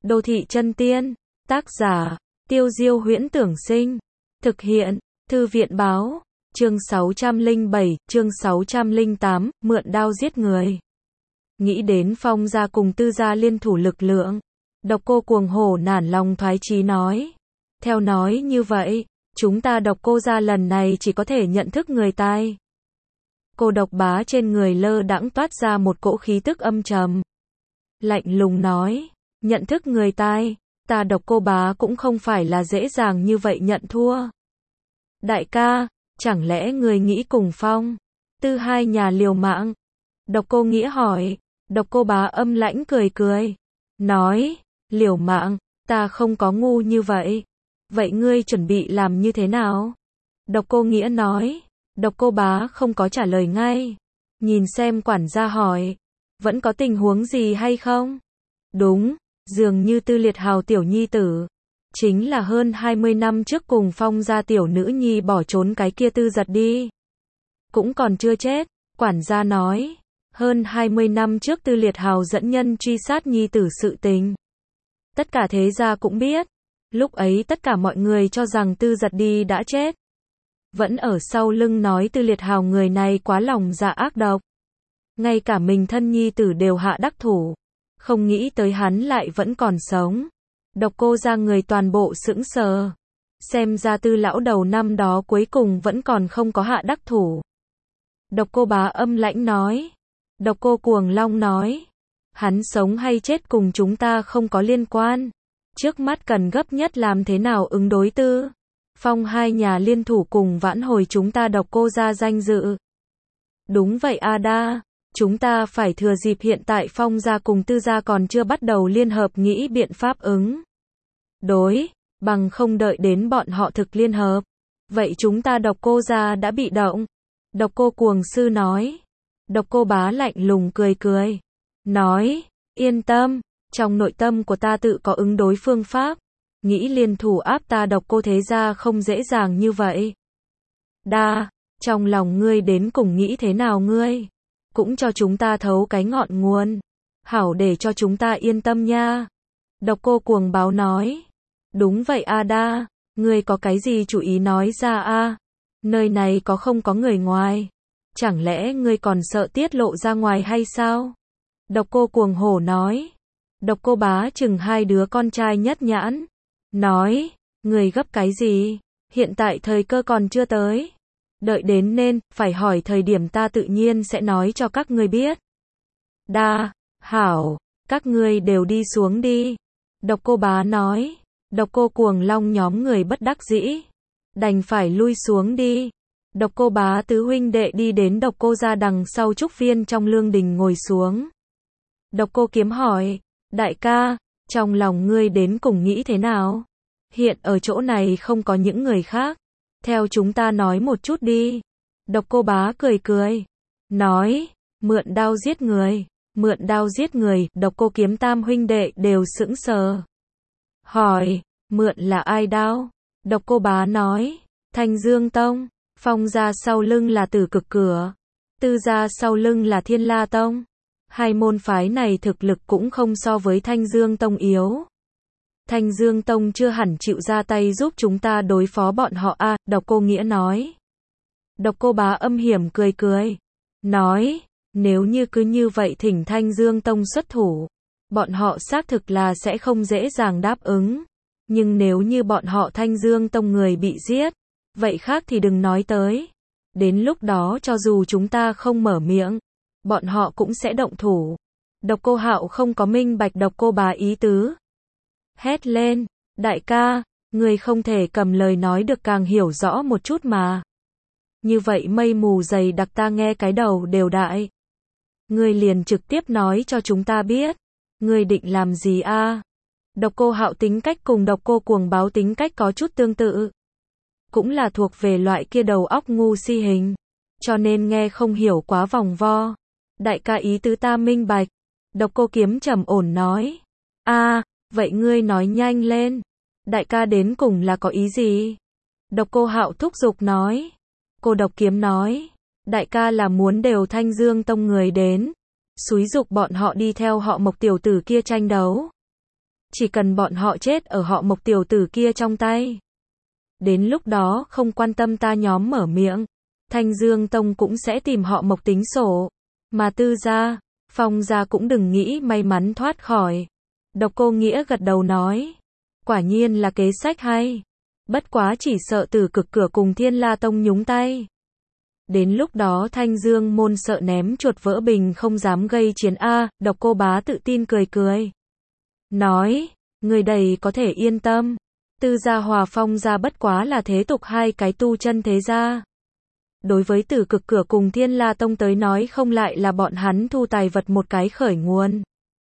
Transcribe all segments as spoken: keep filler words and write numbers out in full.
Đô thị chân tiên. Tác giả, Tiêu Diêu Huyễn Tưởng Sinh. Thực hiện, Thư viện Báo. Chương sáu trăm lẻ bảy, chương sáu trăm lẻ tám, mượn đao giết người. Nghĩ đến Phong gia cùng Tư gia liên thủ lực lượng. Độc Cô cuồng hổ nản lòng thoái chí nói. Theo nói như vậy, chúng ta Độc Cô gia lần này chỉ có thể nhận thức người tai. Cô Độc Bá trên người lơ đãng toát ra một cỗ khí tức âm trầm. Lạnh lùng nói, nhận thức người tai, ta Độc Cô Bá cũng không phải là dễ dàng như vậy nhận thua. Đại ca, chẳng lẽ người nghĩ cùng Phong, Tư hai nhà liều mạng? Độc Cô Nghĩa hỏi. Độc Cô Bá âm lãnh cười cười, nói, liều mạng, ta không có ngu như vậy. Vậy ngươi chuẩn bị làm như thế nào? Độc Cô Nghĩa nói. Độc Cô Bá không có trả lời ngay. Nhìn xem quản gia hỏi, vẫn có tình huống gì hay không? Đúng, dường như Tư Liệt Hào tiểu nhi tử, chính là hơn hai mươi năm trước cùng Phong gia tiểu nữ nhi bỏ trốn cái kia Tư Giật đi. Cũng còn chưa chết, quản gia nói. Hơn hai mươi năm trước Tư Liệt Hào dẫn nhân truy sát nhi tử sự tình. Tất cả thế gia cũng biết. Lúc ấy tất cả mọi người cho rằng Tư Giật đi đã chết. Vẫn ở sau lưng nói Tư Liệt Hào người này quá lòng dạ ác độc. Ngay cả mình thân nhi tử đều hạ đắc thủ. Không nghĩ tới hắn lại vẫn còn sống. Độc Cô gia người toàn bộ sững sờ. Xem ra Tư lão đầu năm đó cuối cùng vẫn còn không có hạ đắc thủ. Độc Cô Bá âm lãnh nói. Độc Cô Cuồng Long nói. Hắn sống hay chết cùng chúng ta không có liên quan. Trước mắt cần gấp nhất làm thế nào ứng đối Tư Phong hai nhà liên thủ cùng vãn hồi chúng ta Độc Cô gia danh dự. Đúng vậy a đa, chúng ta phải thừa dịp hiện tại Phong gia cùng Tư gia còn chưa bắt đầu liên hợp nghĩ biện pháp ứng đối, bằng không đợi đến bọn họ thực liên hợp. Vậy chúng ta Độc Cô gia đã bị động. Độc Cô Cuồng Sư nói. Độc Cô Bá lạnh lùng cười cười. Nói, yên tâm, trong nội tâm của ta tự có ứng đối phương pháp. Nghĩ liên thủ áp ta Độc Cô thế gia không dễ dàng như vậy. Đa, trong lòng ngươi đến cùng nghĩ thế nào ngươi? Cũng cho chúng ta thấu cái ngọn nguồn. Hảo để cho chúng ta yên tâm nha. Độc Cô Cuồng Báo nói. Đúng vậy a đa, ngươi có cái gì chủ ý nói ra a? Nơi này có không có người ngoài? Chẳng lẽ ngươi còn sợ tiết lộ ra ngoài hay sao? Độc Cô Cuồng Hổ nói. Độc Cô Bá chừng hai đứa con trai nhất nhãn. Nói, người gấp cái gì? Hiện tại thời cơ còn chưa tới. Đợi đến nên, phải hỏi thời điểm ta tự nhiên sẽ nói cho các ngươi biết. Đa, hảo, các ngươi đều đi xuống đi. Độc Cô Bá nói. Độc Cô Cuồng Long nhóm người bất đắc dĩ. Đành phải lui xuống đi. Độc Cô Bá tứ huynh đệ đi đến Độc Cô gia đằng sau trúc viên trong lương đình ngồi xuống. Độc Cô Kiếm hỏi, đại ca, trong lòng ngươi đến cùng nghĩ thế nào? Hiện ở chỗ này không có những người khác. Theo chúng ta nói một chút đi. Độc Cô Bá cười cười. Nói, mượn đao giết người. Mượn đao giết người, Độc Cô Kiếm tam huynh đệ đều sững sờ. Hỏi, mượn là ai đao? Độc Cô Bá nói, Thanh Dương Tông. Phong gia sau lưng là Tử Cực Cửa. Tư gia sau lưng là Thiên La Tông. Hai môn phái này thực lực cũng không so với Thanh Dương Tông yếu. Thanh Dương Tông chưa hẳn chịu ra tay giúp chúng ta đối phó bọn họ a, à, Độc Cô Nghĩa nói. Độc Cô Bá âm hiểm cười cười. Nói, nếu như cứ như vậy thỉnh Thanh Dương Tông xuất thủ. Bọn họ xác thực là sẽ không dễ dàng đáp ứng. Nhưng nếu như bọn họ Thanh Dương Tông người bị giết. Vậy khác thì đừng nói tới. Đến lúc đó cho dù chúng ta không mở miệng. Bọn họ cũng sẽ động thủ. Độc Cô Hạo không có minh bạch Độc Cô Bá ý tứ. Hét lên, đại ca, người không thể cầm lời nói được càng hiểu rõ một chút mà. Như vậy mây mù dày đặc ta nghe cái đầu đều đại. Người liền trực tiếp nói cho chúng ta biết. Người định làm gì a? Độc Cô Hạo tính cách cùng Độc Cô Cuồng Báo tính cách có chút tương tự. Cũng là thuộc về loại kia đầu óc ngu si hình. Cho nên nghe không hiểu quá vòng vo. Đại ca ý tứ ta minh bạch. Độc Cô Kiếm trầm ổn nói. A, vậy ngươi nói nhanh lên. Đại ca đến cùng là có ý gì? Độc Cô Hạo thúc giục nói. Cô Độc Kiếm nói. Đại ca là muốn đều Thanh Dương Tông người đến. Xúi giục bọn họ đi theo họ Mộc tiểu tử kia tranh đấu. Chỉ cần bọn họ chết ở họ Mộc tiểu tử kia trong tay. Đến lúc đó không quan tâm ta nhóm mở miệng, Thanh Dương Tông cũng sẽ tìm họ Mộc tính sổ. Mà Tư gia, Phong gia cũng đừng nghĩ may mắn thoát khỏi. Độc Cô Nghĩa gật đầu nói. Quả nhiên là kế sách hay. Bất quá chỉ sợ Tử Cực Cửa cùng Thiên La Tông nhúng tay. Đến lúc đó Thanh Dương môn sợ ném chuột vỡ bình không dám gây chiến a. Độc Cô Bá tự tin cười cười. Nói, người đầy có thể yên tâm. Tư gia Hòa Phong gia bất quá là thế tục hai cái tu chân thế gia. Đối với Tử Cực Cửa cùng Thiên La Tông tới nói không lại là bọn hắn thu tài vật một cái khởi nguồn.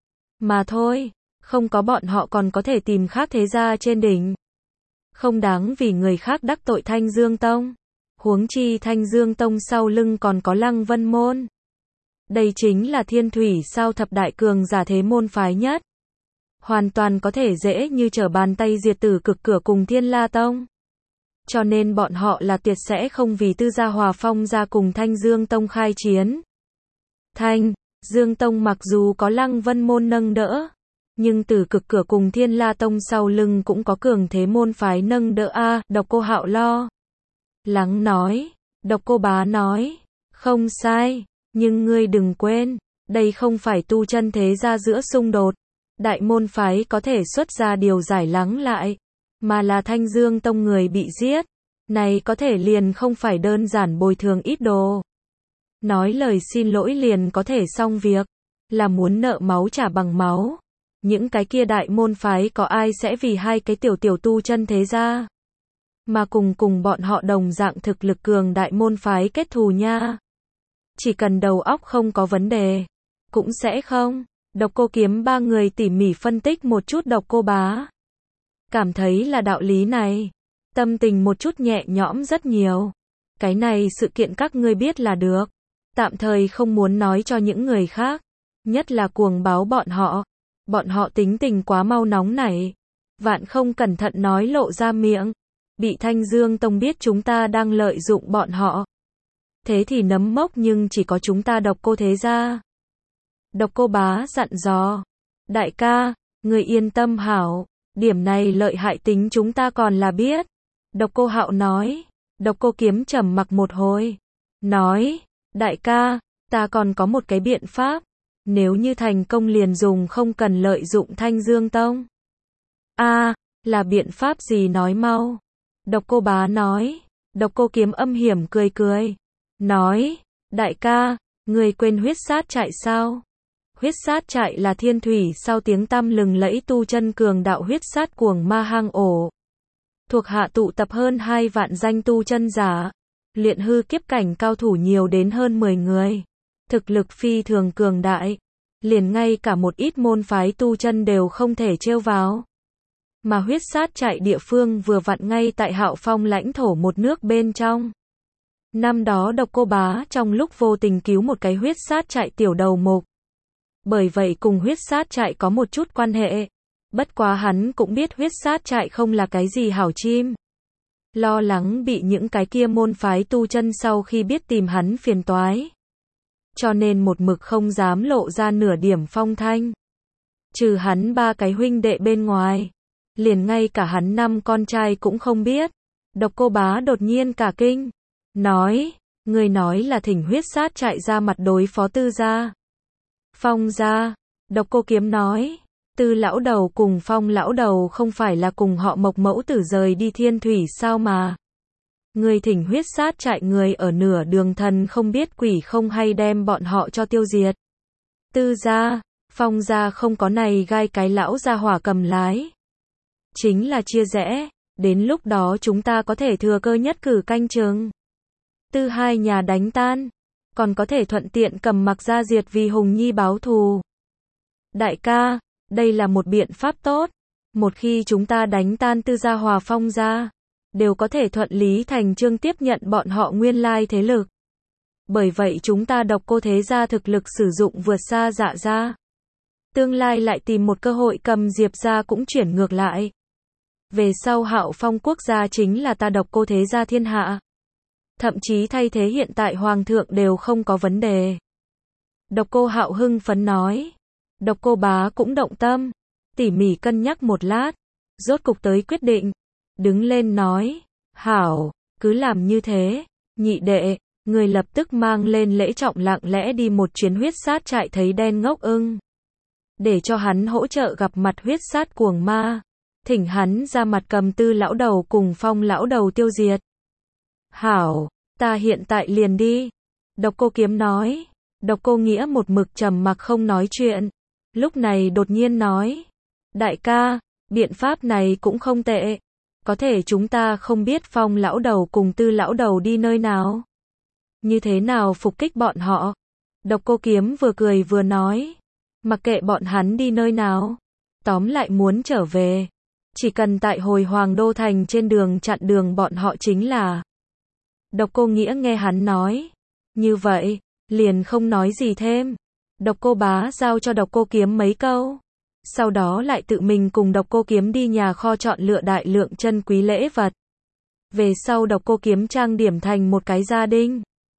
Mà thôi, không có bọn họ còn có thể tìm khác thế gia trên đỉnh. Không đáng vì người khác đắc tội Thanh Dương Tông. Huống chi Thanh Dương Tông sau lưng còn có Lăng Vân môn. Đây chính là thiên thủy sao thập đại cường giả thế môn phái nhất. Hoàn toàn có thể dễ như trở bàn tay diệt Tử Cực Cửa cùng Thiên La Tông. Cho nên bọn họ là tuyệt sẽ không vì Tư gia Hòa Phong gia cùng Thanh Dương Tông khai chiến. Thanh Dương Tông mặc dù có Lăng Vân môn nâng đỡ, nhưng Tử Cực Cửa cùng Thiên La Tông sau lưng cũng có cường thế môn phái nâng đỡ a. Độc Cô Hạo lo lắng nói. Độc Cô Bá nói, không sai, nhưng ngươi đừng quên, đây không phải tu chân thế gia giữa xung đột. Đại môn phái có thể xuất ra điều giải lắng lại, mà là Thanh Dương Tông người bị giết. Này có thể liền không phải đơn giản bồi thường ít đồ. Nói lời xin lỗi liền có thể xong việc, là muốn nợ máu trả bằng máu. Những cái kia đại môn phái có ai sẽ vì hai cái tiểu tiểu tu chân thế gia mà cùng cùng bọn họ đồng dạng thực lực cường đại môn phái kết thù nha. Chỉ cần đầu óc không có vấn đề, cũng sẽ không. Độc Cô Kiếm ba người tỉ mỉ phân tích một chút Độc Cô Bá. Cảm thấy là đạo lý này. Tâm tình một chút nhẹ nhõm rất nhiều. Cái này sự kiện các ngươi biết là được. Tạm thời không muốn nói cho những người khác. Nhất là cuồng báo bọn họ. Bọn họ tính tình quá mau nóng nảy. Vạn không cẩn thận nói lộ ra miệng. Bị Thanh Dương Tông biết chúng ta đang lợi dụng bọn họ. Thế thì nấm mốc nhưng chỉ có chúng ta Độc Cô thế gia. Độc Cô Bá dặn dò. Đại ca, người yên tâm hảo. Điểm này lợi hại tính chúng ta còn là biết. Độc Cô Hạo nói. Độc Cô Kiếm trầm mặc một hồi. Nói, đại ca, ta còn có một cái biện pháp. Nếu như thành công liền dùng không cần lợi dụng Thanh Dương Tông. A, là biện pháp gì nói mau. Độc Cô Bá nói. Độc Cô Kiếm âm hiểm cười cười. Nói, đại ca, người quên huyết sát trại sao? Huyết sát trại là thiên thủy sau tiếng tăm lừng lẫy tu chân cường đạo huyết sát cuồng ma hang ổ. Thuộc hạ tụ tập hơn hai vạn danh tu chân giả. Luyện hư kiếp cảnh cao thủ nhiều đến hơn mười người. Thực lực phi thường cường đại. Liền ngay cả một ít môn phái tu chân đều không thể trêu vào. Mà huyết sát trại địa phương vừa vặn ngay tại Hạo Phong lãnh thổ một nước bên trong. Năm đó Độc Cô Bá trong lúc vô tình cứu một cái huyết sát trại tiểu đầu mục. Bởi vậy cùng huyết sát trại có một chút quan hệ. Bất quá hắn cũng biết huyết sát trại không là cái gì hảo chim. Lo lắng bị những cái kia môn phái tu chân sau khi biết tìm hắn phiền toái. Cho nên một mực không dám lộ ra nửa điểm phong thanh. Trừ hắn ba cái huynh đệ bên ngoài. Liền ngay cả hắn năm con trai cũng không biết. Độc Cô Bá đột nhiên cả kinh. Nói, người nói là thỉnh huyết sát trại ra mặt đối phó Tư gia. Phong gia. Độc Cô Kiếm nói. Tư lão đầu cùng Phong lão đầu không phải là cùng họ Mộc mẫu tử rời đi thiên thủy sao mà. Người thỉnh huyết sát trại người ở nửa đường thần không biết quỷ không hay đem bọn họ cho tiêu diệt. Tư gia, Phong gia không có này gai cái lão gia hỏa cầm lái. Chính là chia rẽ, đến lúc đó chúng ta có thể thừa cơ nhất cử canh chừng. Tư hai nhà đánh tan, còn có thể thuận tiện cầm mặc ra diệt vì Hùng Nhi báo thù. Đại ca, đây là một biện pháp tốt. Một khi chúng ta đánh tan Tư gia Hòa Phong gia, đều có thể thuận lý thành chương tiếp nhận bọn họ nguyên lai thế lực. Bởi vậy chúng ta Độc Cô thế gia thực lực sử dụng vượt xa Dạ gia. Tương lai lại tìm một cơ hội cầm Diệp gia cũng chuyển ngược lại. Về sau Hạo Phong quốc gia chính là ta Độc Cô thế gia thiên hạ. Thậm chí thay thế hiện tại hoàng thượng đều không có vấn đề. Độc Cô Hạo hưng phấn nói. Độc Cô Bá cũng động tâm. tỉ mỉ cân nhắc một lát, rốt cục tới quyết định, đứng lên nói, hảo, cứ làm như thế, nhị đệ, người lập tức mang lên lễ trọng lặng lẽ đi một chuyến huyết sát trại thấy đen ngốc ưng. Để cho hắn hỗ trợ gặp mặt huyết sát cuồng ma, thỉnh hắn ra mặt cầm Tư lão đầu cùng Phong lão đầu tiêu diệt. Hảo, ta hiện tại liền đi. Độc Cô Kiếm nói. Độc Cô Nghĩa một mực trầm mặc không nói chuyện, lúc này đột nhiên nói, đại ca, biện pháp này cũng không tệ, có thể chúng ta không biết Phong lão đầu cùng Tư lão đầu đi nơi nào, như thế nào phục kích bọn họ. Độc Cô Kiếm vừa cười vừa nói, mặc kệ bọn hắn đi nơi nào, tóm lại muốn trở về, chỉ cần tại hồi Hoàng Đô Thành trên đường chặn đường bọn họ chính là. Độc Cô Nghĩa nghe hắn nói như vậy, liền không nói gì thêm. Độc Cô Bá giao cho Độc Cô Kiếm mấy câu, sau đó lại tự mình cùng Độc Cô Kiếm đi nhà kho chọn lựa đại lượng chân quý lễ vật. Về sau Độc Cô Kiếm trang điểm thành một cái gia đình,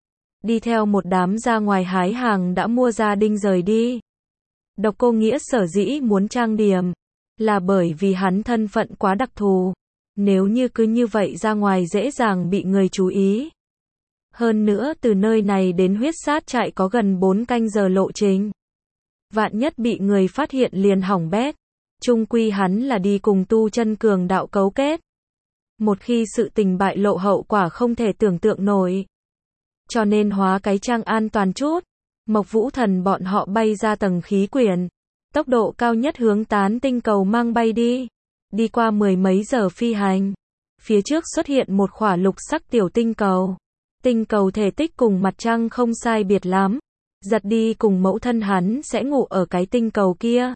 đi theo một đám ra ngoài hái hàng đã mua gia đình rời đi. Độc Cô Nghĩa sở dĩ muốn trang điểm, là bởi vì hắn thân phận quá đặc thù, nếu như cứ như vậy ra ngoài dễ dàng bị người chú ý. Hơn nữa từ nơi này đến huyết sát trại có gần bốn canh giờ lộ trình. Vạn nhất bị người phát hiện liền hỏng bét. Chung quy hắn là đi cùng tu chân cường đạo cấu kết. Một khi sự tình bại lộ hậu quả không thể tưởng tượng nổi. Cho nên hóa cái trang an toàn chút. Mộc Vũ Thần bọn họ bay ra tầng khí quyển. Tốc độ cao nhất hướng tán tinh cầu mang bay đi. Đi qua mười mấy giờ phi hành. Phía trước xuất hiện một khỏa lục sắc tiểu tinh cầu. Tinh cầu thể tích cùng mặt trăng không sai biệt lắm. Giật đi cùng mẫu thân hắn sẽ ngủ ở cái tinh cầu kia.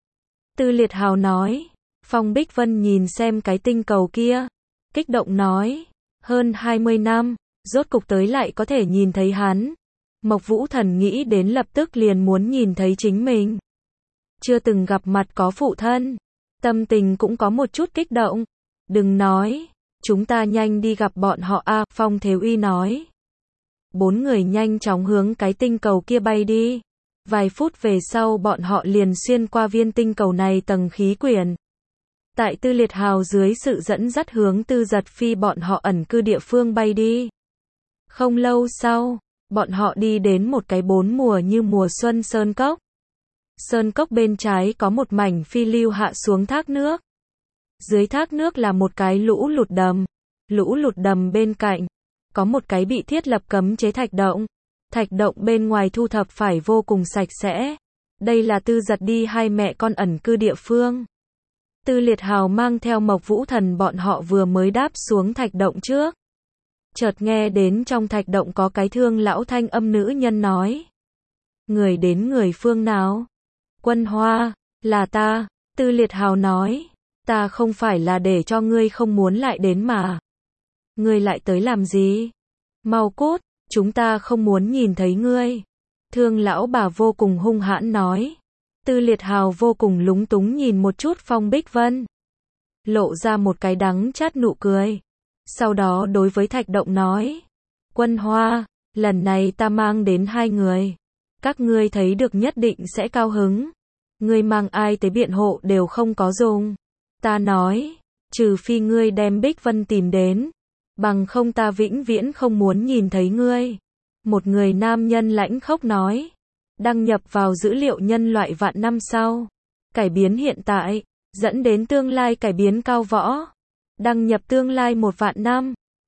Tư Liệt Hào nói. Phong Bích Vân nhìn xem cái tinh cầu kia, kích động nói. Hơn hai mươi năm, rốt cục tới lại có thể nhìn thấy hắn. Mộc Vũ Thần nghĩ đến lập tức liền muốn nhìn thấy chính mình. Chưa từng gặp mặt có phụ thân. Tâm tình cũng có một chút kích động. Đừng nói. Chúng ta nhanh đi gặp bọn họ a, Phong Thế Uy nói. Bốn người nhanh chóng hướng cái tinh cầu kia bay đi. Vài phút về sau bọn họ liền xuyên qua viên tinh cầu này tầng khí quyển. Tại Tư Liệt Hào dưới sự dẫn dắt hướng Tư Giật Phi bọn họ ẩn cư địa phương bay đi. Không lâu sau, bọn họ đi đến một cái bốn mùa như mùa xuân sơn cốc. Sơn cốc bên trái có một mảnh phi lưu hạ xuống thác nước. Dưới thác nước là một cái lũ lụt đầm. Lũ lụt đầm bên cạnh có một cái bị thiết lập cấm chế thạch động. Thạch động bên ngoài thu thập phải vô cùng sạch sẽ. Đây là Tư Giật đi hai mẹ con ẩn cư địa phương. Tư Liệt Hào mang theo Mộc Vũ Thần bọn họ vừa mới đáp xuống thạch động trước. Chợt nghe đến trong thạch động có cái thương lão thanh âm nữ nhân nói. Người đến người phương nào? Quân Hoa, là ta. Tư Liệt Hào nói. Ta không phải là để cho ngươi không muốn lại đến mà. Ngươi lại tới làm gì? Mau cút, chúng ta không muốn nhìn thấy ngươi. Thương lão bà vô cùng hung hãn nói. Tư Liệt Hào vô cùng lúng túng nhìn một chút Phong Bích Vân. Lộ ra một cái đắng chát nụ cười. Sau đó đối với thạch động nói. Quân Hoa, lần này ta mang đến hai người. Các ngươi thấy được nhất định sẽ cao hứng. Ngươi mang ai tới biện hộ đều không có dùng. Ta nói, trừ phi ngươi đem Bích Vân tìm đến. Bằng không ta vĩnh viễn không muốn nhìn thấy ngươi. Một người nam nhân lãnh khốc nói. Đăng nhập vào dữ liệu nhân loại vạn năm sau. Cải biến hiện tại, dẫn đến tương lai cải biến cao võ. Đăng nhập tương lai một vạn năm.